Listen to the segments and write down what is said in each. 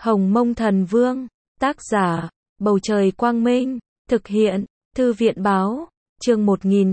Hồng Mông Thần Vương, tác giả, Bầu Trời Quang Minh, thực hiện, Thư viện Báo, chương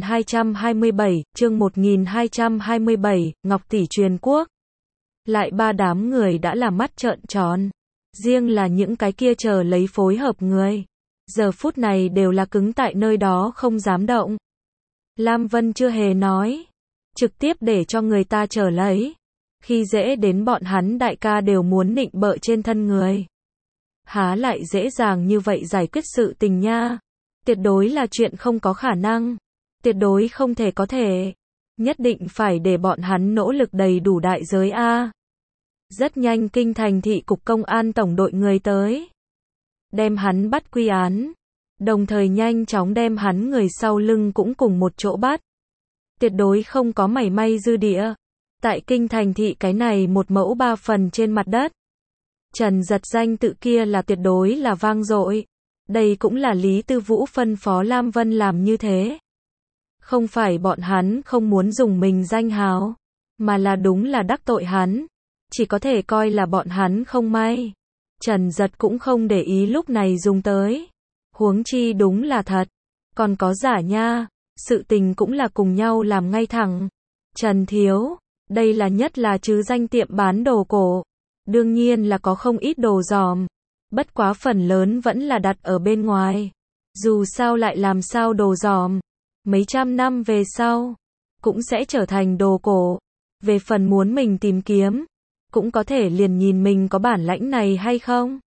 1227, Ngọc Tỷ Truyền Quốc. Lại ba đám người đã là mắt trợn tròn. Riêng là những cái kia chờ lấy phối hợp người. Giờ phút này đều là cứng tại nơi đó không dám động. Lam Vân chưa hề nói. Trực tiếp để cho người ta chờ lấy. Khi dễ đến bọn hắn đại ca đều muốn nịnh bợ trên thân người. Há lại dễ dàng như vậy giải quyết sự tình nha. Tuyệt đối là chuyện không có khả năng. Tuyệt đối không thể có thể. Nhất định phải để bọn hắn nỗ lực đầy đủ đại giới a. Rất nhanh kinh thành thị cục công an tổng đội người tới. Đem hắn bắt quy án. Đồng thời nhanh chóng đem hắn người sau lưng cũng cùng một chỗ bắt. Tuyệt đối không có mảy may dư địa. Tại kinh thành thị cái này một mẫu 3 phần trên mặt đất. Trần Giật danh tự kia là tuyệt đối là vang dội. Đây cũng là Lý Tư Vũ phân phó Lam Vân làm như thế. Không phải bọn hắn không muốn dùng mình danh hào, mà là đúng là đắc tội hắn. Chỉ có thể coi là bọn hắn không may. Trần Giật cũng không để ý lúc này dùng tới. Huống chi đúng là thật. Còn có giả nha. Sự tình cũng là cùng nhau làm ngay thẳng. Trần Thiếu, đây là nhất là chứ danh tiệm bán đồ cổ. Đương nhiên là có không ít đồ giòm. Bất quá phần lớn vẫn là đặt ở bên ngoài. Dù sao lại làm sao đồ giòm. Mấy trăm năm về sau, cũng sẽ trở thành đồ cổ. Về phần muốn mình tìm kiếm, cũng có thể liền nhìn mình có bản lãnh này hay không.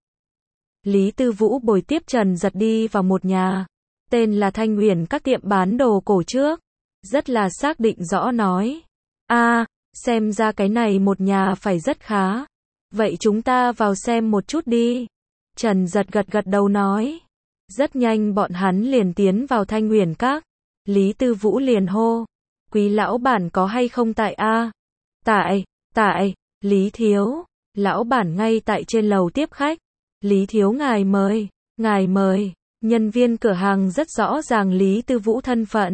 Lý Tư Vũ bồi tiếp Trần Giật đi vào một nhà. Tên là Thanh Uyển các tiệm bán đồ cổ trước. Rất là xác định rõ nói. Xem ra cái này một nhà phải rất khá. Vậy chúng ta vào xem một chút đi. Trần Giật gật đầu nói. Rất nhanh bọn hắn liền tiến vào Thanh Uyển các. Lý Tư Vũ liền hô. Quý lão bản có hay không tại a? Tại, Lý Thiếu. Lão bản ngay tại trên lầu tiếp khách. Lý Thiếu ngài mời. Nhân viên cửa hàng rất rõ ràng Lý Tư Vũ thân phận.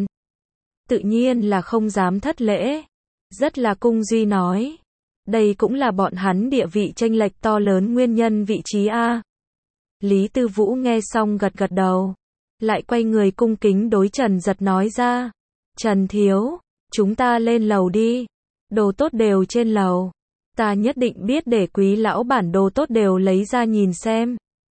Tự nhiên là không dám thất lễ. Rất là cung duy nói. Đây cũng là bọn hắn địa vị chênh lệch to lớn nguyên nhân vị trí a. Lý Tư Vũ nghe xong gật đầu. Lại quay người cung kính đối Trần Giật nói ra. Trần Thiếu, chúng ta lên lầu đi. Đồ tốt đều trên lầu. Ta nhất định biết để quý lão bản đồ tốt đều lấy ra nhìn xem.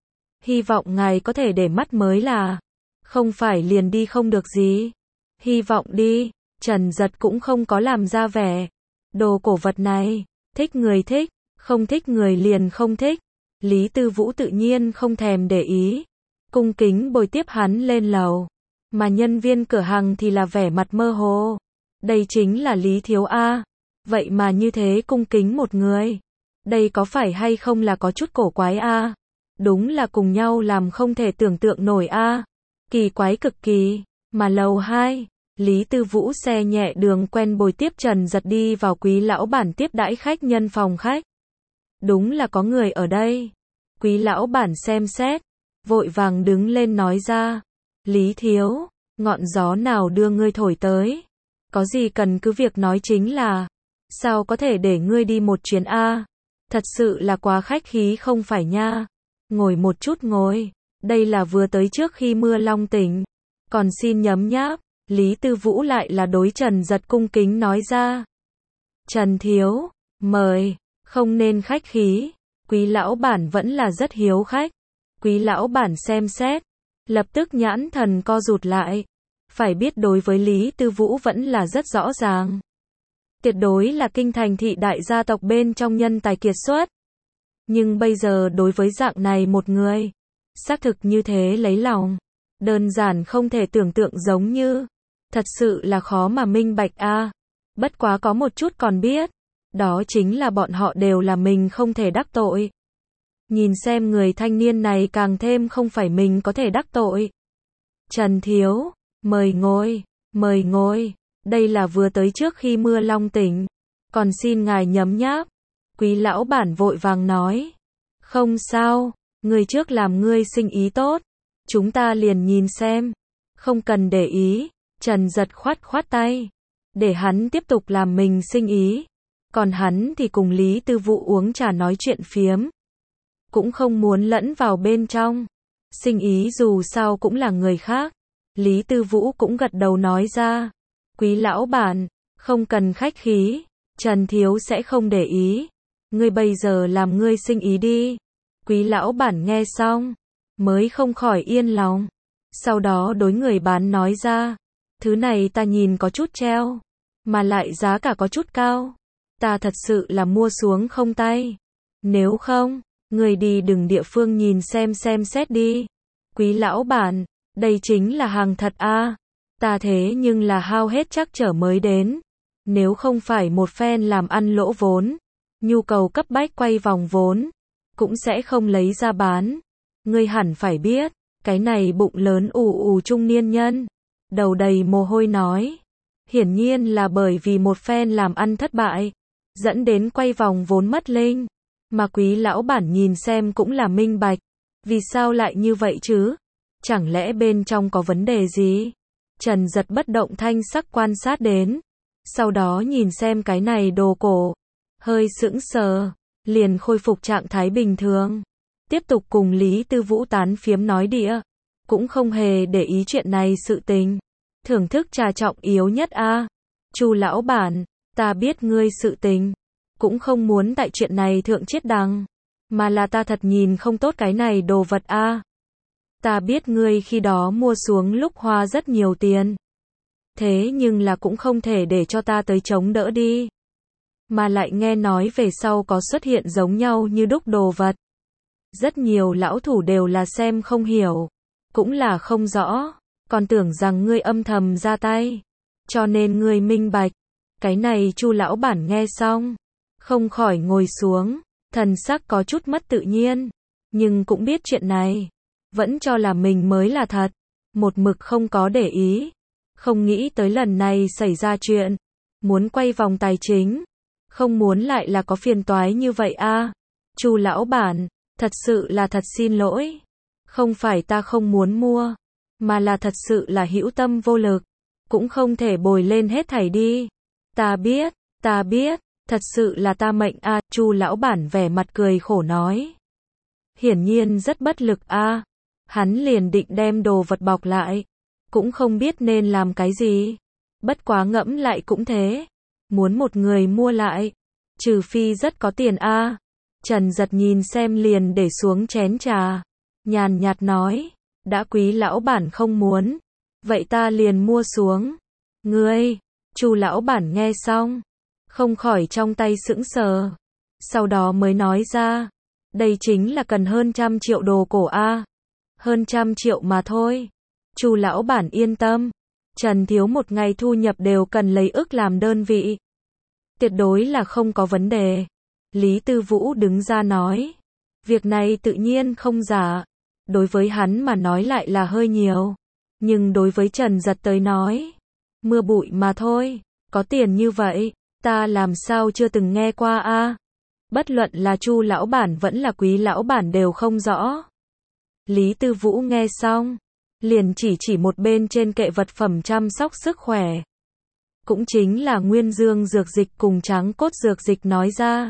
Hy vọng ngài có thể để mắt mới là. Không phải liền đi không được gì. Hy vọng đi. Trần Giật cũng không có làm ra vẻ. Đồ cổ vật này, thích người thích, không thích người liền không thích. Lý Tư Vũ tự nhiên không thèm để ý. Cung kính bồi tiếp hắn lên lầu. Mà nhân viên cửa hàng thì là vẻ mặt mơ hồ. Đây chính là Lý Thiếu A. Vậy mà như thế cung kính một người. Đây có phải hay không là có chút cổ quái A. Đúng là cùng nhau làm không thể tưởng tượng nổi A. Kỳ quái cực kỳ. Mà lầu 2, Lý Tư Vũ xe nhẹ đường quen bồi tiếp Trần Giật đi vào quý lão bản tiếp đãi khách nhân phòng khách. Đúng là có người ở đây. Quý lão bản xem xét. Vội vàng đứng lên nói ra. Lý Thiếu, ngọn gió nào đưa ngươi thổi tới? Có gì cần cứ việc nói chính là. Sao có thể để ngươi đi một chuyến a? Thật sự là quá khách khí không phải nha. Ngồi một chút ngồi. Đây là vừa tới trước khi mưa long tỉnh. Còn xin nhấm nháp. Lý Tư Vũ lại là đối Trần Giật cung kính nói ra. Trần Thiếu, mời. Không nên khách khí. Quý lão bản vẫn là rất hiếu khách. Quý lão bản xem xét. Lập tức nhãn thần co rụt lại. Phải biết đối với Lý Tư Vũ vẫn là rất rõ ràng. Tuyệt đối là kinh thành thị đại gia tộc bên trong nhân tài kiệt xuất. Nhưng bây giờ đối với dạng này một người. Xác thực như thế lấy lòng. Đơn giản không thể tưởng tượng giống như. Thật sự là khó mà minh bạch a. Bất quá có một chút còn biết. Đó chính là bọn họ đều là mình không thể đắc tội. Nhìn xem người thanh niên này càng thêm không phải mình có thể đắc tội. Trần Thiếu, mời ngồi. Đây là vừa tới trước khi mưa long tỉnh. Còn xin ngài nhấm nháp. Quý lão bản vội vàng nói. Không sao, người trước làm ngươi sinh ý tốt. Chúng ta liền nhìn xem. Không cần để ý. Trần Giật khoát tay. Để hắn tiếp tục làm mình sinh ý. Còn hắn thì cùng Lý Tư Vũ uống trà nói chuyện phiếm. cũng không muốn lẫn vào bên trong. Sinh ý dù sao cũng là người khác. Lý Tư Vũ cũng gật đầu nói ra. Quý lão bản, không cần khách khí, Trần Thiếu sẽ không để ý. Ngươi bây giờ làm ngươi sinh ý đi. Quý lão bản nghe xong, mới không khỏi yên lòng. Sau đó đối người bán nói ra. Thứ này ta nhìn có chút treo, mà lại giá cả có chút cao. Ta thật sự là mua xuống không tay. Nếu không, người đi đừng địa phương nhìn xem xét đi. Quý lão bản, đây chính là hàng thật a. Ta thế nhưng là hao hết trắc trở mới đến. Nếu không phải một phen làm ăn lỗ vốn, nhu cầu cấp bách quay vòng vốn, cũng sẽ không lấy ra bán. Ngươi hẳn phải biết, cái này bụng lớn ù trung niên nhân, đầu đầy mồ hôi nói. Hiển nhiên là bởi vì một phen làm ăn thất bại, dẫn đến quay vòng vốn mất linh. Mà quý lão bản nhìn xem cũng là minh bạch. Vì sao lại như vậy chứ? Chẳng lẽ bên trong có vấn đề gì? Trần Giật bất động thanh sắc quan sát đến. Sau đó nhìn xem cái này đồ cổ. Hơi sững sờ. Liền khôi phục trạng thái bình thường. Tiếp tục cùng Lý Tư Vũ tán phiếm nói đĩa. Cũng không hề để ý chuyện này sự tình. Thưởng thức trà trọng yếu nhất a. Chu lão bản, ta biết ngươi sự tình. Cũng không muốn tại chuyện này thượng chiết đăng. Mà là ta thật nhìn không tốt cái này đồ vật a. Ta biết ngươi khi đó mua xuống lúc hoa rất nhiều tiền. Thế nhưng là cũng không thể để cho ta tới chống đỡ đi. Mà lại nghe nói về sau có xuất hiện giống nhau như đúc đồ vật. Rất nhiều lão thủ đều là xem không hiểu. Cũng là không rõ. Còn tưởng rằng ngươi âm thầm ra tay. Cho nên ngươi minh bạch. Cái này Chu lão bản nghe xong. Không khỏi ngồi xuống. Thần sắc có chút mất tự nhiên. Nhưng cũng biết chuyện này. Vẫn cho là mình mới là thật. Một mực không có để ý. Không nghĩ tới lần này xảy ra chuyện. Muốn quay vòng tài chính. Không muốn lại là có phiền toái như vậy a. Chu lão bản, thật sự là thật xin lỗi. Không phải ta không muốn mua. Mà là thật sự là hữu tâm vô lực. Cũng không thể bồi lên hết thảy đi. Ta biết. Thật sự là ta mệnh a. Chu lão bản vẻ mặt cười khổ nói. Hiển nhiên rất bất lực a. Hắn liền định đem đồ vật bọc lại. Cũng không biết nên làm cái gì. Bất quá ngẫm lại cũng thế. Muốn một người mua lại. Trừ phi rất có tiền a. Trần Giật nhìn xem liền để xuống chén trà. Nhàn nhạt nói. Đã quý lão bản không muốn. Vậy ta liền mua xuống. Ngươi. Chu lão bản nghe xong. Không khỏi trong tay sững sờ. Sau đó mới nói ra. Đây chính là cần hơn 100 triệu đồ cổ a. Hơn 100 triệu mà thôi. Chu lão bản yên tâm. Trần Thiếu một ngày thu nhập đều cần lấy ức làm đơn vị. Tuyệt đối là không có vấn đề. Lý Tư Vũ đứng ra nói. Việc này tự nhiên không giả. Đối với hắn mà nói lại là hơi nhiều. Nhưng đối với Trần Giật tới nói. Mưa bụi mà thôi. Có tiền như vậy. Ta làm sao chưa từng nghe qua a. Bất luận là Chu lão bản vẫn là quý lão bản đều không rõ. Lý Tư Vũ nghe xong. Liền chỉ một bên trên kệ vật phẩm chăm sóc sức khỏe. Cũng chính là nguyên dương dược dịch cùng trắng cốt dược dịch nói ra.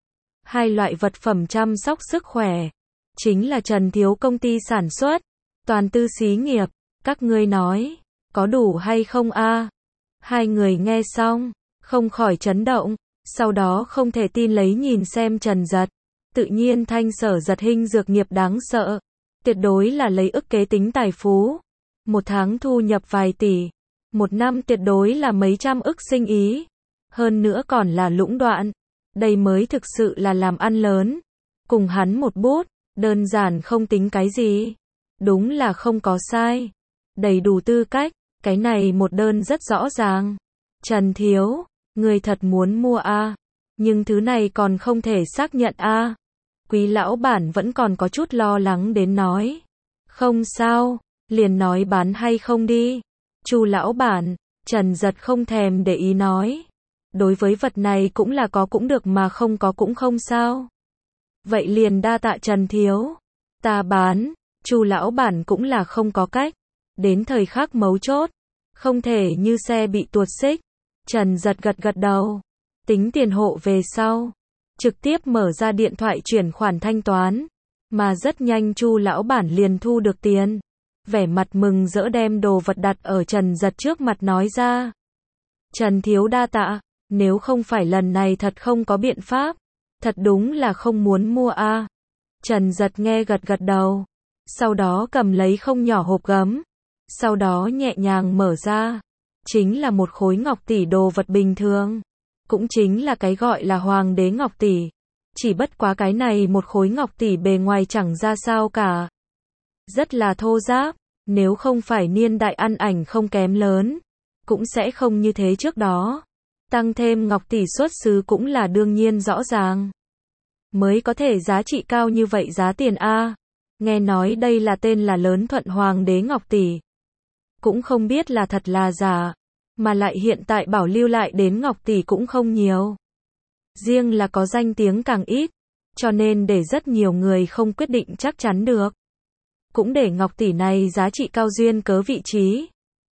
Hai loại vật phẩm chăm sóc sức khỏe. Chính là Trần Thiếu công ty sản xuất. Toàn tư xí nghiệp. Các ngươi nói. Có đủ hay không a? Hai người nghe xong. Không khỏi chấn động. Sau đó không thể tin lấy nhìn xem Trần Giật. Tự nhiên Thanh Sở Giật Hinh dược nghiệp đáng sợ. Tuyệt đối là lấy ức kế tính tài phú. Một tháng thu nhập vài tỷ. Một năm tuyệt đối là mấy trăm ức sinh ý. Hơn nữa còn là lũng đoạn. Đây mới thực sự là làm ăn lớn. Cùng hắn một bút. Đơn giản không tính cái gì. Đúng là không có sai. Đầy đủ tư cách. Cái này một đơn rất rõ ràng. Trần Thiếu. Người thật muốn mua a. Nhưng thứ này còn không thể xác nhận a. Quý lão bản vẫn còn có chút lo lắng đến nói. Không sao. Liền nói bán hay không đi. Chu lão bản. Trần Giật không thèm để ý nói. Đối với vật này cũng là có cũng được mà không có cũng không sao. Vậy liền đa tạ Trần Thiếu. Ta bán. Chu lão bản cũng là không có cách. Đến thời khắc mấu chốt. Không thể như xe bị tuột xích. Trần Giật gật đầu. Tính tiền hộ về sau. Trực tiếp mở ra điện thoại chuyển khoản thanh toán. Mà rất nhanh Chu lão bản liền thu được tiền. Vẻ mặt mừng rỡ đem đồ vật đặt ở Trần Giật trước mặt nói ra. Trần thiếu đa tạ, nếu không phải lần này thật không có biện pháp. Thật đúng là không muốn mua a. Trần Giật nghe gật gật đầu. Sau đó cầm lấy không nhỏ hộp gấm. Sau đó nhẹ nhàng mở ra. Chính là một khối ngọc tỷ đồ vật bình thường. Cũng chính là cái gọi là hoàng đế ngọc tỷ. Chỉ bất quá cái này một khối ngọc tỷ bề ngoài chẳng ra sao cả. Rất là thô ráp. Nếu không phải niên đại ăn ảnh không kém lớn, cũng sẽ không như thế trước đó. Tăng thêm ngọc tỷ xuất xứ cũng là đương nhiên rõ ràng. Mới có thể giá trị cao như vậy giá tiền a. Nghe nói đây là tên là Lớn Thuận Hoàng đế ngọc tỷ. Cũng không biết là thật là giả. Mà lại hiện tại bảo lưu lại đến ngọc tỷ cũng không nhiều. Riêng là có danh tiếng càng ít. Cho nên để rất nhiều người không quyết định chắc chắn được. Cũng để ngọc tỷ này giá trị cao duyên cớ vị trí.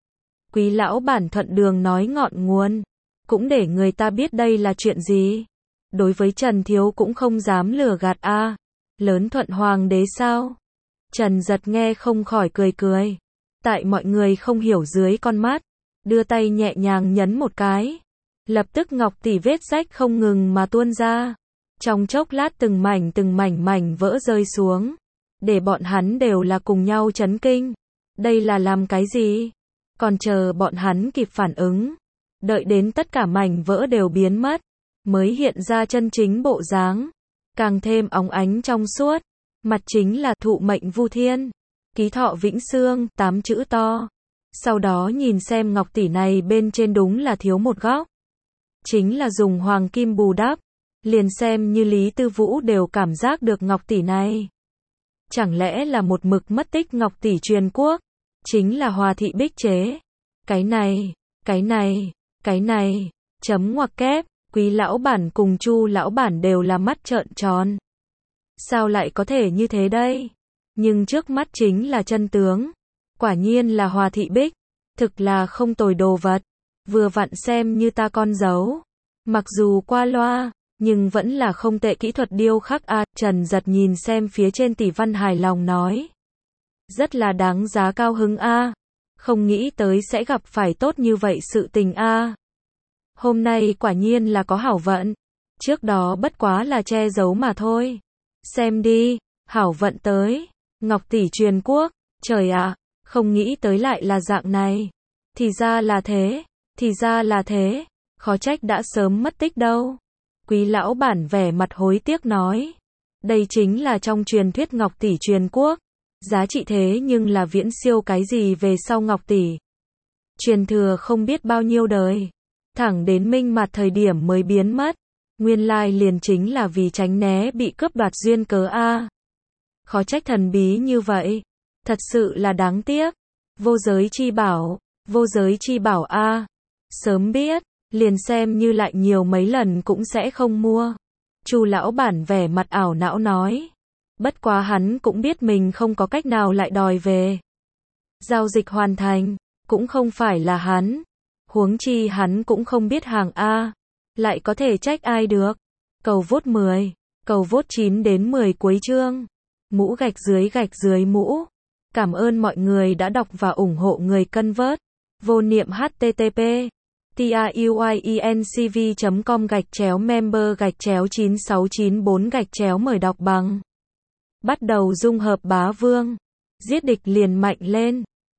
Quý lão bản thuận đường nói ngọn nguồn. Cũng để người ta biết đây là chuyện gì. Đối với Trần Thiếu cũng không dám lừa gạt a. Lớn Thuận Hoàng đế sao? Trần Giật nghe không khỏi cười cười. Tại mọi người không hiểu dưới con mắt. Đưa tay nhẹ nhàng nhấn một cái. Lập tức ngọc tỷ vết rách không ngừng mà tuôn ra. Trong chốc lát từng mảnh mảnh vỡ rơi xuống. Để bọn hắn đều là cùng nhau chấn kinh. Đây là làm cái gì? Còn chờ bọn hắn kịp phản ứng. Đợi đến tất cả mảnh vỡ đều biến mất. Mới hiện ra chân chính bộ dáng. Càng thêm óng ánh trong suốt. Mặt chính là thụ mệnh vu thiên. Ký thọ vĩnh xương, 8 chữ to. Sau đó nhìn xem ngọc tỷ này bên trên đúng là thiếu một góc. Chính là dùng hoàng kim bù đắp. Liền xem như Lý Tư Vũ đều cảm giác được ngọc tỷ này. Chẳng lẽ là một mực mất tích ngọc tỷ truyền quốc? Chính là Hòa thị bích chế. Cái này, chấm ngoặc kép, Quý lão bản cùng Chu lão bản đều là mắt trợn tròn. Sao lại có thể như thế đây? Nhưng trước mắt chính là chân tướng. Quả nhiên là Hòa thị bích. Thực là không tồi đồ vật. Vừa vặn xem như ta con dấu. Mặc dù qua loa, nhưng vẫn là không tệ kỹ thuật điêu khắc a. Trần Giật nhìn xem phía trên tỷ văn hài lòng nói. Rất là đáng giá cao hứng a. Không nghĩ tới sẽ gặp phải tốt như vậy sự tình a. Hôm nay quả nhiên là có hảo vận. Trước đó bất quá là che giấu mà thôi. Xem đi, hảo vận tới. Ngọc tỷ truyền quốc. Trời ạ, không nghĩ tới lại là dạng này. Thì ra là thế. Khó trách đã sớm mất tích đâu. Quý lão bản vẻ mặt hối tiếc nói. Đây chính là trong truyền thuyết ngọc tỷ truyền quốc. Giá trị thế nhưng là viễn siêu cái gì về sau ngọc tỷ. Truyền thừa không biết bao nhiêu đời. Thẳng đến minh mặt thời điểm mới biến mất. Nguyên lai liền chính là vì tránh né bị cướp đoạt duyên cớ a. Khó trách thần bí như vậy. Thật sự là đáng tiếc. Vô giới chi bảo a. Sớm biết, liền xem như lại nhiều mấy lần cũng sẽ không mua. Chu lão bản vẻ mặt ảo não nói. Bất quá hắn cũng biết mình không có cách nào lại đòi về. Giao dịch hoàn thành, cũng không phải là hắn. Huống chi hắn cũng không biết hàng a. Lại có thể trách ai được. Cầu vote 10, cầu vote 9 đến 10 cuối chương. Mũ gạch dưới mũ. Cảm ơn mọi người đã đọc và ủng hộ người cân vớt. Vô niệm http tiuyecom/member/9694 mời đọc bằng. Bắt đầu dung hợp bá vương. Giết địch liền mạnh lên.